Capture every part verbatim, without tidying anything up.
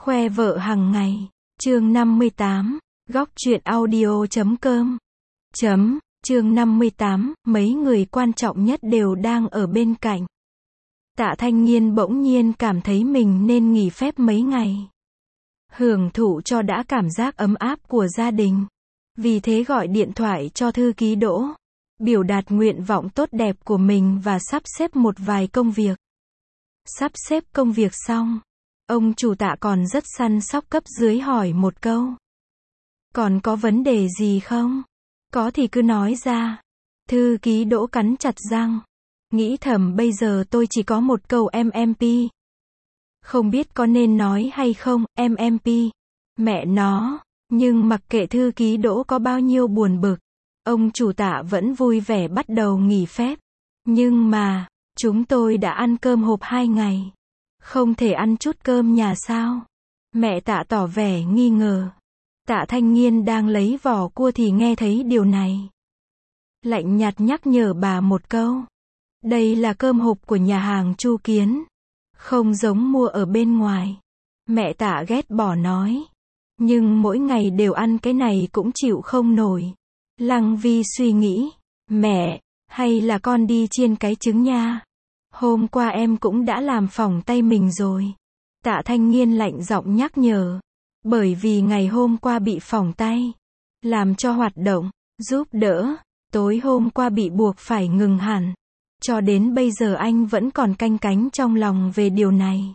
Khoe vợ hàng ngày. Chương năm mươi tám. Góc truyện audio chấm com. Chấm. Chương năm mươi tám. Mấy người quan trọng nhất đều đang ở bên cạnh. Tạ Thanh Nghiên bỗng nhiên cảm thấy mình nên nghỉ phép mấy ngày. Hưởng thụ cho đã cảm giác ấm áp của gia đình. Vì thế gọi điện thoại cho thư ký Đỗ. Biểu đạt nguyện vọng tốt đẹp của mình và sắp xếp một vài công việc. Sắp xếp công việc xong. Ông chủ Tạ còn rất săn sóc cấp dưới hỏi một câu. Còn có vấn đề gì không? Có thì cứ nói ra. Thư ký Đỗ cắn chặt răng. Nghĩ thầm bây giờ tôi chỉ có một câu em em pê. Không biết có nên nói hay không, em em pê. Mẹ nó. Nhưng mặc kệ thư ký Đỗ có bao nhiêu buồn bực. Ông chủ Tạ vẫn vui vẻ bắt đầu nghỉ phép. Nhưng mà, chúng tôi đã ăn cơm hộp hai ngày. Không thể ăn chút cơm nhà sao? Mẹ Tạ tỏ vẻ nghi ngờ. Tạ Thanh Nghiên đang lấy vỏ cua thì nghe thấy điều này. Lạnh nhạt nhắc nhở bà một câu. Đây là cơm hộp của nhà hàng Chu Kiến. Không giống mua ở bên ngoài. Mẹ Tạ ghét bỏ nói. Nhưng mỗi ngày đều ăn cái này cũng chịu không nổi. Lăng Vi suy nghĩ. Mẹ, hay là con đi chiên cái trứng nha. Hôm qua em cũng đã làm phỏng tay mình rồi. Tạ Thanh Nghiên lạnh giọng nhắc nhở. Bởi vì ngày hôm qua bị phỏng tay. Làm cho hoạt động, giúp đỡ. Tối hôm qua bị buộc phải ngừng hẳn. Cho đến bây giờ anh vẫn còn canh cánh trong lòng về điều này.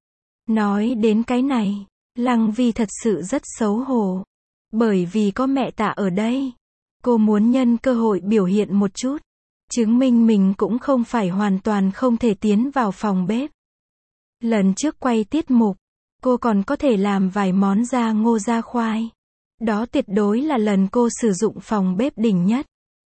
Nói đến cái này, Lăng Vi thật sự rất xấu hổ. Bởi vì có mẹ Tạ ở đây. Cô muốn nhân cơ hội biểu hiện một chút. Chứng minh mình cũng không phải hoàn toàn không thể tiến vào phòng bếp. Lần trước quay tiết mục, cô còn có thể làm vài món da ngô da khoai. Đó tuyệt đối là lần cô sử dụng phòng bếp đỉnh nhất.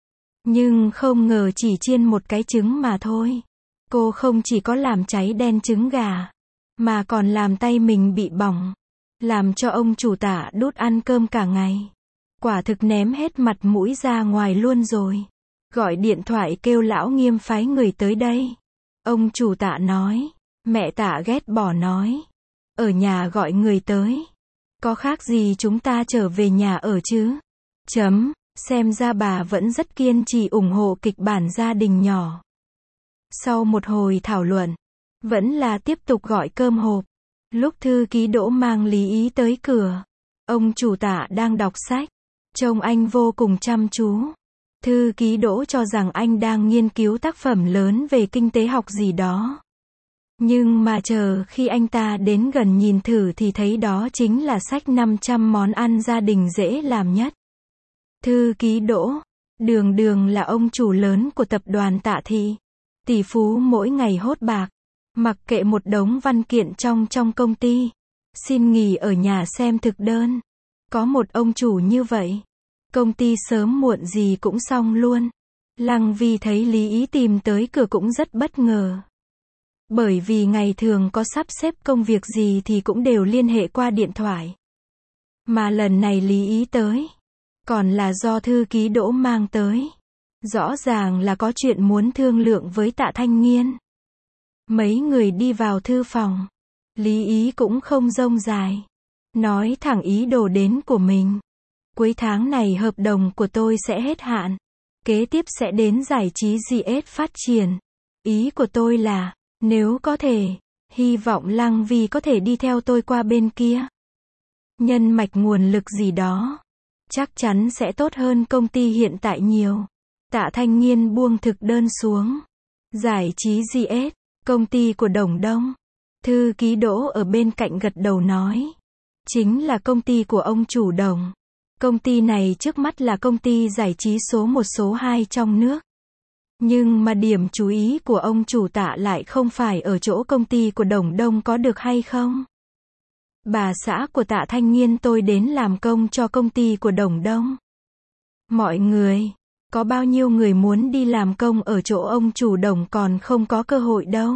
Nhưng không ngờ chỉ chiên một cái trứng mà thôi. Cô không chỉ có làm cháy đen trứng gà, mà còn làm tay mình bị bỏng. Làm cho ông chủ Tạ đút ăn cơm cả ngày. Quả thực ném hết mặt mũi ra ngoài luôn rồi. Gọi điện thoại kêu lão Nghiêm phái người tới đây. Ông chủ Tạ nói. Mẹ Tạ ghét bỏ nói. Ở nhà gọi người tới. Có khác gì chúng ta trở về nhà ở chứ? Chấm. Xem ra bà vẫn rất kiên trì ủng hộ kịch bản gia đình nhỏ. Sau một hồi thảo luận, vẫn là tiếp tục gọi cơm hộp. Lúc thư ký Đỗ mang Lý Ý tới cửa, ông chủ Tạ đang đọc sách. Trông anh vô cùng chăm chú. Thư ký Đỗ cho rằng anh đang nghiên cứu tác phẩm lớn về kinh tế học gì đó. Nhưng mà chờ khi anh ta đến gần nhìn thử thì thấy đó chính là sách năm trăm món ăn gia đình dễ làm nhất. Thư ký Đỗ, đường đường là ông chủ lớn của tập đoàn Tạ Thị. Tỷ phú mỗi ngày hốt bạc. Mặc kệ một đống văn kiện trong trong công ty. Xin nghỉ ở nhà xem thực đơn. Có một ông chủ như vậy. Công ty sớm muộn gì cũng xong luôn. Lăng Vi thấy Lý Ý tìm tới cửa cũng rất bất ngờ. Bởi vì ngày thường có sắp xếp công việc gì thì cũng đều liên hệ qua điện thoại. Mà lần này Lý Ý tới. Còn là do thư ký Đỗ mang tới. Rõ ràng là có chuyện muốn thương lượng với Tạ Thanh Nghiên. Mấy người đi vào thư phòng. Lý Ý cũng không rông dài. Nói thẳng ý đồ đến của mình. Cuối tháng này hợp đồng của tôi sẽ hết hạn. Kế tiếp sẽ đến giải trí giê ét phát triển. Ý của tôi là, nếu có thể, hy vọng Lăng Vi có thể đi theo tôi qua bên kia. Nhân mạch nguồn lực gì đó. Chắc chắn sẽ tốt hơn công ty hiện tại nhiều. Tạ Thanh Nghiên buông thực đơn xuống. Giải trí giê ét, công ty của Đồng Đông. Thư ký Đỗ ở bên cạnh gật đầu nói. Chính là công ty của ông chủ Đồng. Công ty này trước mắt là công ty giải trí số một số hai trong nước. Nhưng mà điểm chú ý của ông chủ Tạ lại không phải ở chỗ công ty của Đồng Đông có được hay không. Bà xã của Tạ Thanh Nghiên tôi đến làm công cho công ty của Đồng Đông. Mọi người, có bao nhiêu người muốn đi làm công ở chỗ ông chủ Đồng còn không có cơ hội đâu.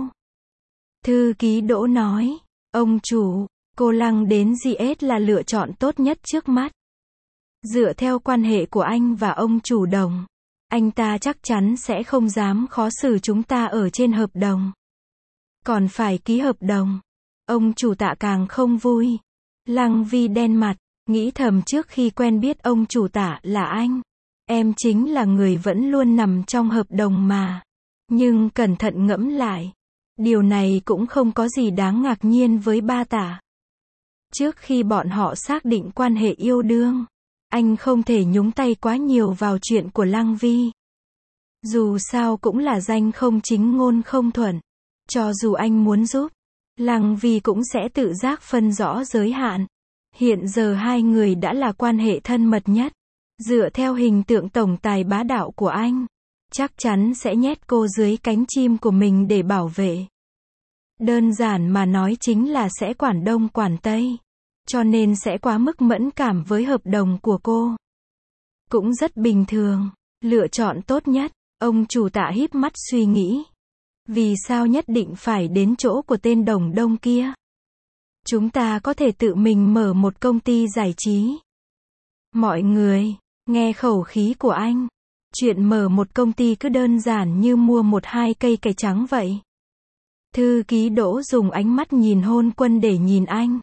Thư ký Đỗ nói, ông chủ, cô Lăng đến giê ét là lựa chọn tốt nhất trước mắt. Dựa theo quan hệ của anh và ông chủ Đồng, anh ta chắc chắn sẽ không dám khó xử chúng ta ở trên hợp đồng. Còn phải ký hợp đồng. Ông chủ Tạ càng không vui. Lăng Vi đen mặt, nghĩ thầm trước khi quen biết ông chủ Tạ là anh. Em chính là người vẫn luôn nằm trong hợp đồng mà. Nhưng cẩn thận ngẫm lại. Điều này cũng không có gì đáng ngạc nhiên với ba Tạ. Trước khi bọn họ xác định quan hệ yêu đương, anh không thể nhúng tay quá nhiều vào chuyện của Lăng Vi. Dù sao cũng là danh không chính ngôn không thuận. Cho dù anh muốn giúp, Lăng Vi cũng sẽ tự giác phân rõ giới hạn. Hiện giờ hai người đã là quan hệ thân mật nhất. Dựa theo hình tượng tổng tài bá đạo của anh, chắc chắn sẽ nhét cô dưới cánh chim của mình để bảo vệ. Đơn giản mà nói chính là sẽ quản đông quản tây. Cho nên sẽ quá mức mẫn cảm với hợp đồng của cô. Cũng rất bình thường. Lựa chọn tốt nhất, ông chủ Tạ híp mắt suy nghĩ. Vì sao nhất định phải đến chỗ của tên Đồng Đông kia? Chúng ta có thể tự mình mở một công ty giải trí. Mọi người, nghe khẩu khí của anh. Chuyện mở một công ty cứ đơn giản như mua một hai cây cải trắng vậy. Thư ký Đỗ dùng ánh mắt nhìn hôn quân để nhìn anh.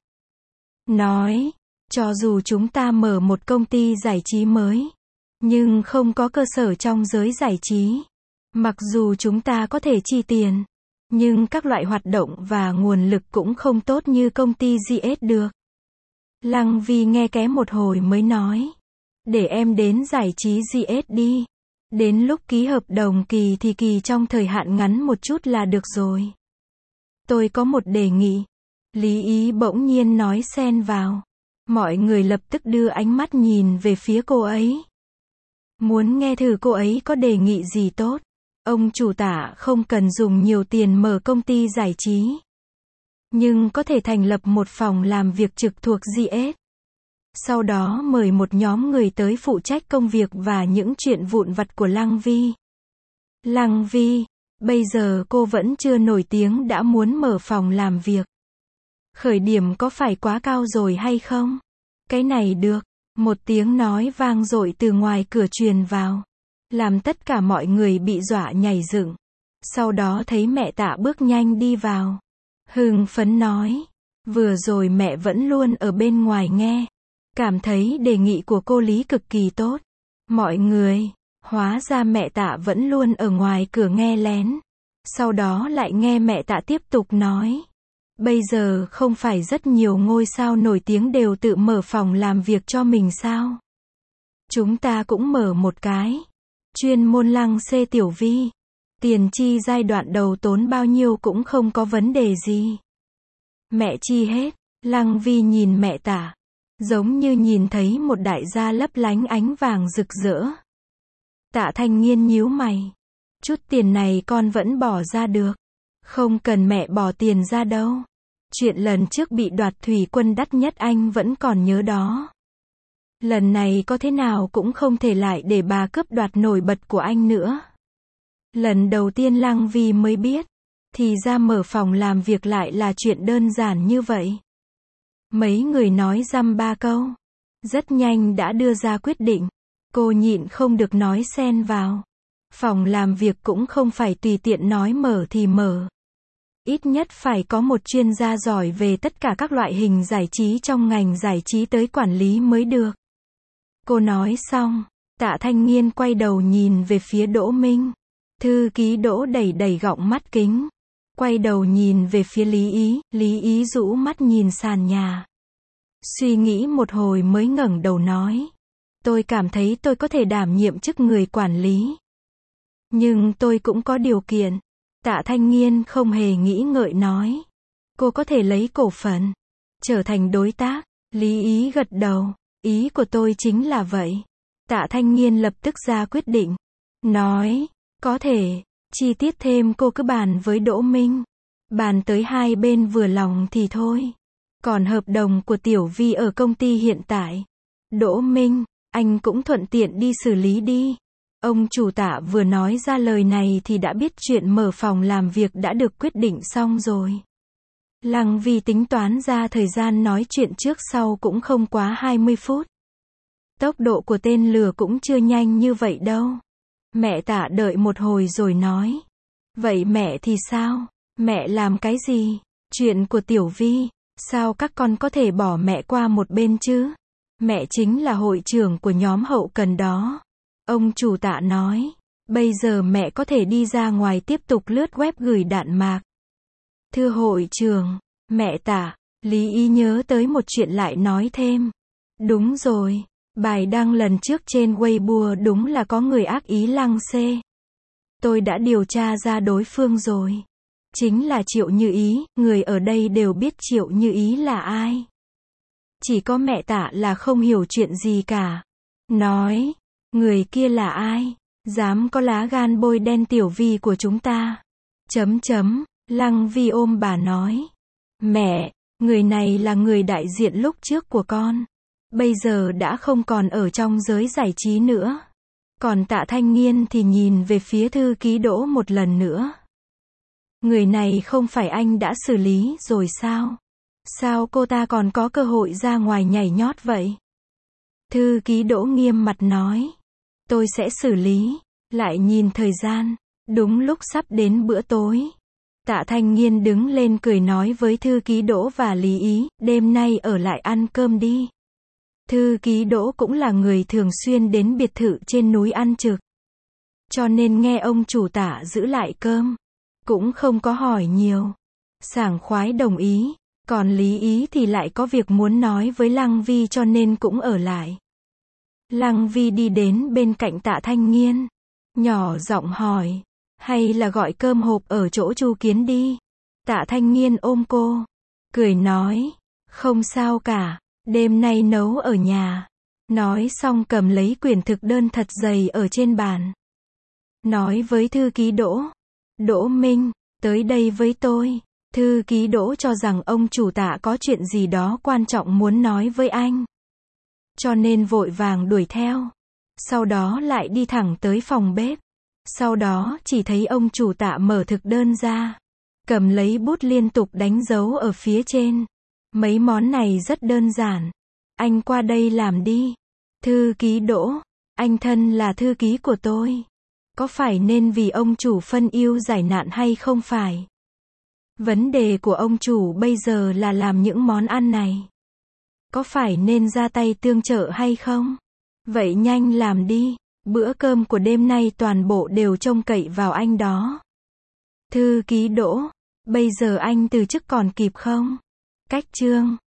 Nói, cho dù chúng ta mở một công ty giải trí mới, nhưng không có cơ sở trong giới giải trí. Mặc dù chúng ta có thể chi tiền, nhưng các loại hoạt động và nguồn lực cũng không tốt như công ty giê ét được. Lăng Vi nghe ké một hồi mới nói. Để em đến giải trí giê ét đi. Đến lúc ký hợp đồng kỳ thì kỳ trong thời hạn ngắn một chút là được rồi. Tôi có một đề nghị. Lý Ý bỗng nhiên nói xen vào. Mọi người lập tức đưa ánh mắt nhìn về phía cô ấy. Muốn nghe thử cô ấy có đề nghị gì tốt. Ông chủ Tạ không cần dùng nhiều tiền mở công ty giải trí. Nhưng có thể thành lập một phòng làm việc trực thuộc giê ét. Sau đó mời một nhóm người tới phụ trách công việc và những chuyện vụn vặt của Lăng Vi. Lăng Vi, bây giờ cô vẫn chưa nổi tiếng đã muốn mở phòng làm việc. Khởi điểm có phải quá cao rồi hay không? Cái này được. Một tiếng nói vang dội từ ngoài cửa truyền vào. Làm tất cả mọi người bị dọa nhảy dựng. Sau đó thấy mẹ Tạ bước nhanh đi vào. Hưng phấn nói. Vừa rồi mẹ vẫn luôn ở bên ngoài nghe. Cảm thấy đề nghị của cô Lý cực kỳ tốt. Mọi người, hóa ra mẹ Tạ vẫn luôn ở ngoài cửa nghe lén. Sau đó lại nghe mẹ Tạ tiếp tục nói. Bây giờ không phải rất nhiều ngôi sao nổi tiếng đều tự mở phòng làm việc cho mình sao? Chúng ta cũng mở một cái. Chuyên môn Lăng xê Tiểu Vi. Tiền chi giai đoạn đầu tốn bao nhiêu cũng không có vấn đề gì. Mẹ chi hết. Lăng Vi nhìn mẹ Tạ. Giống như nhìn thấy một đại gia lấp lánh ánh vàng rực rỡ. Tạ Thanh Nghiên nhíu mày. Chút tiền này con vẫn bỏ ra được. Không cần mẹ bỏ tiền ra đâu. Chuyện lần trước bị đoạt thủy quân đắt nhất anh vẫn còn nhớ đó. Lần này có thế nào cũng không thể lại để bà cướp đoạt nổi bật của anh nữa. Lần đầu tiên Lăng Vi mới biết. Thì ra mở phòng làm việc lại là chuyện đơn giản như vậy. Mấy người nói dăm ba câu. Rất nhanh đã đưa ra quyết định. Cô nhịn không được nói xen vào. Phòng làm việc cũng không phải tùy tiện nói mở thì mở. Ít nhất phải có một chuyên gia giỏi về tất cả các loại hình giải trí trong ngành giải trí tới quản lý mới được. Cô nói xong, Tạ Thanh Nghiên quay đầu nhìn về phía Đỗ Minh. Thư ký Đỗ đẩy đẩy gọng mắt kính. Quay đầu nhìn về phía Lý Ý, Lý Ý rũ mắt nhìn sàn nhà. Suy nghĩ một hồi mới ngẩng đầu nói. Tôi cảm thấy tôi có thể đảm nhiệm chức người quản lý. Nhưng tôi cũng có điều kiện. Tạ Thanh Nghiên không hề nghĩ ngợi nói. Cô có thể lấy cổ phần. Trở thành đối tác. Lý Ý gật đầu. Ý của tôi chính là vậy. Tạ Thanh Nghiên lập tức ra quyết định. Nói. Có thể. Chi tiết thêm cô cứ bàn với Đỗ Minh. Bàn tới hai bên vừa lòng thì thôi. Còn hợp đồng của Tiểu Vi ở công ty hiện tại. Đỗ Minh, anh cũng thuận tiện đi xử lý đi. Ông chủ Tạ vừa nói ra lời này thì đã biết chuyện mở phòng làm việc đã được quyết định xong rồi. Lăng Vi tính toán ra thời gian nói chuyện trước sau cũng không quá hai mươi phút. Tốc độ của tên lừa cũng chưa nhanh như vậy đâu. Mẹ Tạ đợi một hồi rồi nói. Vậy mẹ thì sao? Mẹ làm cái gì? Chuyện của Tiểu Vi. Sao các con có thể bỏ mẹ qua một bên chứ? Mẹ chính là hội trưởng của nhóm hậu cần đó. Ông chủ Tạ nói. Bây giờ mẹ có thể đi ra ngoài tiếp tục lướt web gửi đạn mạc. Thưa hội trưởng, mẹ Tạ, Lý Ý nhớ tới một chuyện lại nói thêm. Đúng rồi, bài đăng lần trước trên Weibo đúng là có người ác ý lăng xê. Tôi đã điều tra ra đối phương rồi. Chính là Triệu Như Ý, người ở đây đều biết Triệu Như Ý là ai. Chỉ có mẹ Tạ là không hiểu chuyện gì cả. Nói, người kia là ai? Dám có lá gan bôi đen Tiểu Vi của chúng ta. Chấm chấm, Lăng Vi ôm bà nói. Mẹ, người này là người đại diện lúc trước của con. Bây giờ đã không còn ở trong giới giải trí nữa. Còn Tạ Thanh Nghiên thì nhìn về phía thư ký Đỗ một lần nữa. Người này không phải anh đã xử lý rồi sao? Sao cô ta còn có cơ hội ra ngoài nhảy nhót vậy? Thư ký Đỗ nghiêm mặt nói. Tôi sẽ xử lý. Lại nhìn thời gian. Đúng lúc sắp đến bữa tối. Tạ Thanh Nghiên đứng lên cười nói với thư ký Đỗ và Lý Ý, đêm nay ở lại ăn cơm đi. Thư ký Đỗ cũng là người thường xuyên đến biệt thự trên núi ăn trực. Cho nên nghe ông chủ Tạ giữ lại cơm. Cũng không có hỏi nhiều. Sảng khoái đồng ý. Còn Lý Ý thì lại có việc muốn nói với Lăng Vi cho nên cũng ở lại. Lăng Vi đi đến bên cạnh Tạ Thanh Nghiên. Nhỏ giọng hỏi. Hay là gọi cơm hộp ở chỗ Chu Kiến đi. Tạ Thanh Nghiên ôm cô. Cười nói. Không sao cả. Đêm nay nấu ở nhà. Nói xong cầm lấy quyển thực đơn thật dày ở trên bàn. Nói với thư ký Đỗ. Đỗ Minh, tới đây với tôi. Thư ký Đỗ cho rằng ông chủ Tạ có chuyện gì đó quan trọng muốn nói với anh. Cho nên vội vàng đuổi theo. Sau đó lại đi thẳng tới phòng bếp. Sau đó chỉ thấy ông chủ Tạ mở thực đơn ra. Cầm lấy bút liên tục đánh dấu ở phía trên. Mấy món này rất đơn giản. Anh qua đây làm đi. Thư ký Đỗ, anh thân là thư ký của tôi. Có phải nên vì ông chủ phân ưu giải nạn hay không phải? Vấn đề của ông chủ bây giờ là làm những món ăn này. Có phải nên ra tay tương trợ hay không? Vậy nhanh làm đi. Bữa cơm của đêm nay toàn bộ đều trông cậy vào anh đó. Thư ký Đỗ, bây giờ anh từ chức còn kịp không? Cách chương